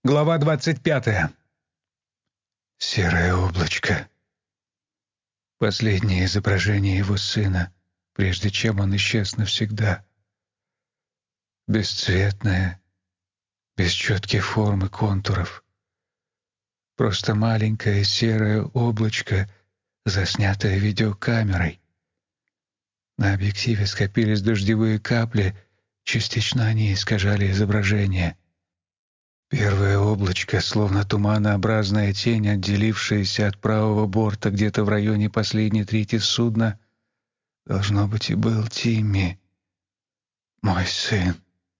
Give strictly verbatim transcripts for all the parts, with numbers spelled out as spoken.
Глава двадцать пятая. Серое облачко. Последнее изображение его сына, прежде чем он исчез навсегда. Бесцветное, без четких форм и контуров. Просто маленькое серое облачко, заснятое видеокамерой. На объективе скопились дождевые капли, частично они искажали изображение. Первое облачко, словно туманообразная тень, отделившаяся от правого борта где-то в районе последней трети судна, должно быть, и был Тимми, мой сын.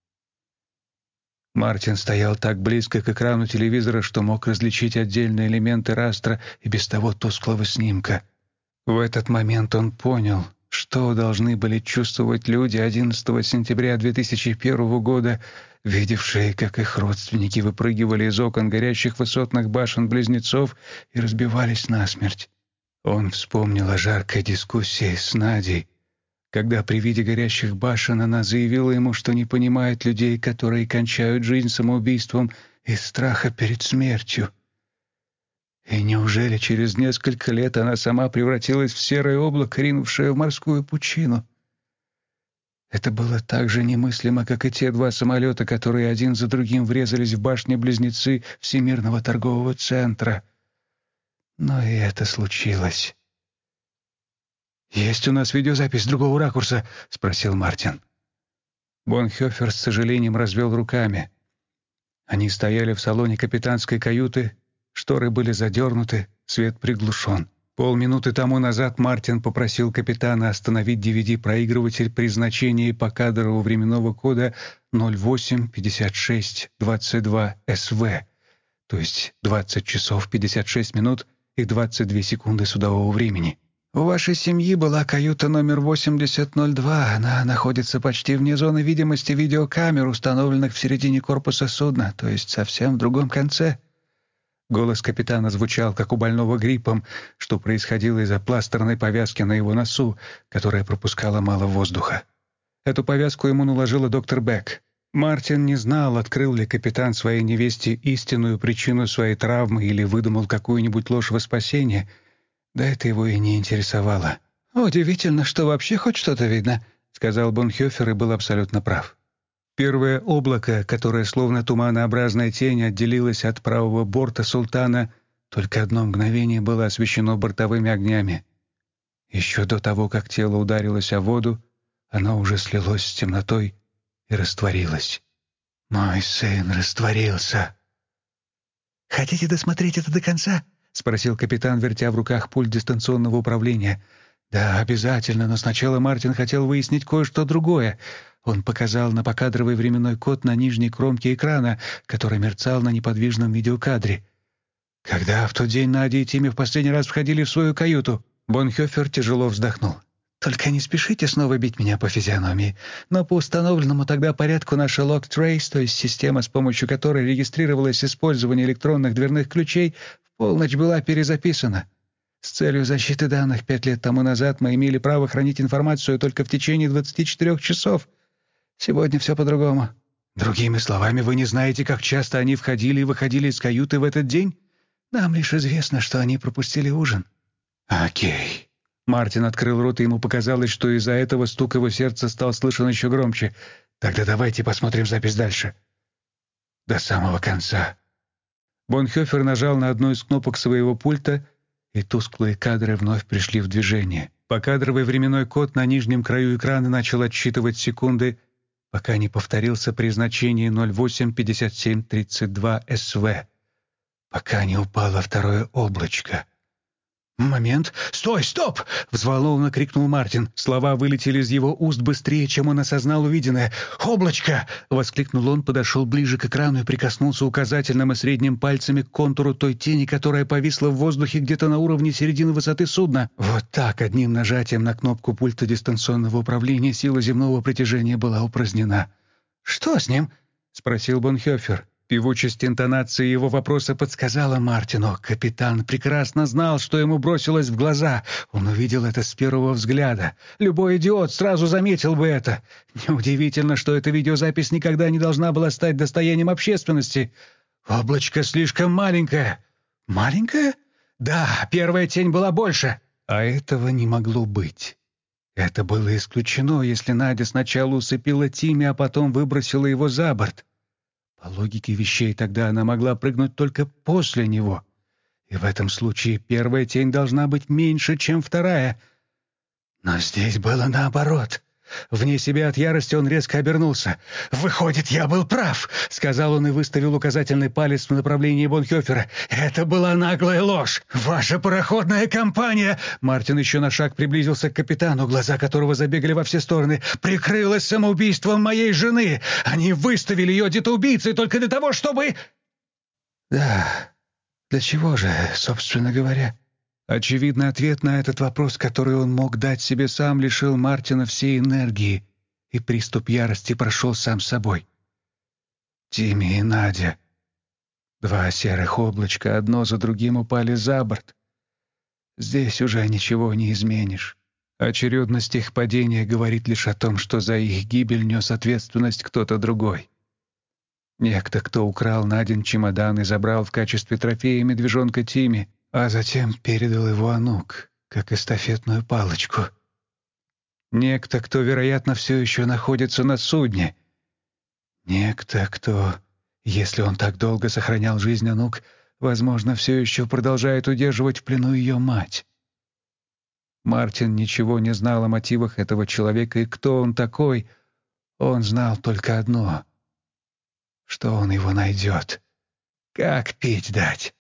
Мартин стоял так близко к экрану телевизора, что мог различить отдельные элементы растра и без того тусклого снимка. В этот момент он понял, что должны были чувствовать люди одиннадцатого сентября две тысячи первого года, видевшие, как их родственники выпрыгивали из окон горящих высотных башен-близнецов и разбивались насмерть. Он вспомнил о жаркой дискуссии с Надей, когда при виде горящих башен она заявила ему, что не понимает людей, которые кончают жизнь самоубийством из страха перед смертью. И неужели через несколько лет она сама превратилась в серое облако, ринувшее в морскую пучину? Это было так же немыслимо, как и те два самолета, которые один за другим врезались в башни-близнецы Всемирного торгового центра. Но и это случилось. «Есть у нас видеозапись с другого ракурса?» — спросил Мартин. Бонхёфер с сожалением развел руками. Они стояли в салоне капитанской каюты, шторы были задернуты, свет приглушен. Полминуты тому назад Мартин попросил капитана остановить ди ви ди-проигрыватель при значении покадрового временного кода ноль восемь пятьдесят шесть двадцать два эс вэ, то есть двадцать часов пятьдесят шесть минут и двадцать две секунды судового времени. «У вашей семьи была каюта номер восемьдесят ноль два. Она находится почти вне зоны видимости видеокамер, установленных в середине корпуса судна, то есть совсем в другом конце». Голос капитана звучал, как у больного гриппом, что происходило из-за пластерной повязки на его носу, которая пропускала мало воздуха. Эту повязку ему наложила доктор Бек. Мартин не знал, открыл ли капитан своей невесте истинную причину своей травмы или выдумал какую-нибудь ложь во спасение. Да это его и не интересовало. «Удивительно, что вообще хоть что-то видно», — сказал Бонхёфер и был абсолютно прав. Первое облако, которое словно туманообразная тень отделилось от правого борта «Султана», только одно мгновение было освещено бортовыми огнями. Еще до того, как тело ударилось о воду, оно уже слилось с темнотой и растворилось. Мой сын растворился. «Хотите досмотреть это до конца?» — спросил капитан, вертя в руках пульт дистанционного управления. «Да, обязательно, но сначала Мартин хотел выяснить кое-что другое». Он показал на покадровый временной код на нижней кромке экрана, который мерцал на неподвижном видеокадре. «Когда в тот день Надя и Тимми в последний раз входили в свою каюту?» Бонхёфер тяжело вздохнул. «Только не спешите снова бить меня по физиономии. Но по установленному тогда порядку наша Lock Trace, то есть система, с помощью которой регистрировалось использование электронных дверных ключей, в полночь была перезаписана. С целью защиты данных пять лет тому назад мы имели право хранить информацию только в течение двадцати четырёх часов. Сегодня все по-другому». «Другими словами, вы не знаете, как часто они входили и выходили из каюты в этот день?» «Нам лишь известно, что они пропустили ужин». «Окей». Мартин открыл рот, и ему показалось, что из-за этого стук его сердца стал слышен еще громче. «Тогда давайте посмотрим запись дальше. До самого конца». Бонхёфер нажал на одну из кнопок своего пульта, и тусклые кадры вновь пришли в движение. Покадровый временной код на нижнем краю экрана начал отсчитывать секунды, пока не повторился при значении ноль восемь пятьдесят семь тридцать два эс вэ, пока не упало второе облачко. «Момент! Стой! Стоп!» — взволнованно крикнул Мартин. Слова вылетели из его уст быстрее, чем он осознал увиденное. «Облачко!» — воскликнул он, подошел ближе к экрану и прикоснулся указательным и средним пальцами к контуру той тени, которая повисла в воздухе где-то на уровне середины высоты судна. Вот так, одним нажатием на кнопку пульта дистанционного управления, сила земного притяжения была упразднена. «Что с ним?» — спросил Бонхёфер. Певучесть интонации его вопроса подсказала Мартину. Капитан прекрасно знал, что ему бросилось в глаза. Он увидел это с первого взгляда. Любой идиот сразу заметил бы это. Неудивительно, что эта видеозапись никогда не должна была стать достоянием общественности. Облачко слишком маленькое. Маленькое? Да, первая тень была больше. А этого не могло быть. Это было исключено, если Надя сначала усыпила Тимми, а потом выбросила его за борт. По логике вещей, тогда она могла прыгнуть только после него. И в этом случае первая тень должна быть меньше, чем вторая. Но здесь было наоборот. Вне себя от ярости он резко обернулся. «Выходит, я был прав», — сказал он и выставил указательный палец в направлении Бонхёфера. «Это была наглая ложь. Ваша пароходная компания...» Мартин еще на шаг приблизился к капитану, глаза которого забегали во все стороны. «Прикрылась самоубийством моей жены. Они выставили ее детоубийцей только для того, чтобы...» «Да, для чего же, собственно говоря?» Очевидно, ответ на этот вопрос, который он мог дать себе сам, лишил Мартина всей энергии, и приступ ярости прошел сам собой. Тимми и Надя. Два серых облачка одно за другим упали за борт. Здесь уже ничего не изменишь. Очередность их падения говорит лишь о том, что за их гибель нес ответственность кто-то другой. Некто, кто украл Надин чемодан и забрал в качестве трофея медвежонка Тимми, а затем передал его Анук, как эстафетную палочку. Некто, кто, вероятно, все еще находится на судне. Некто, кто, если он так долго сохранял жизнь Анук, возможно, все еще продолжает удерживать в плену ее мать. Мартин ничего не знал о мотивах этого человека и кто он такой. Он знал только одно — что он его найдет. Как пить дать?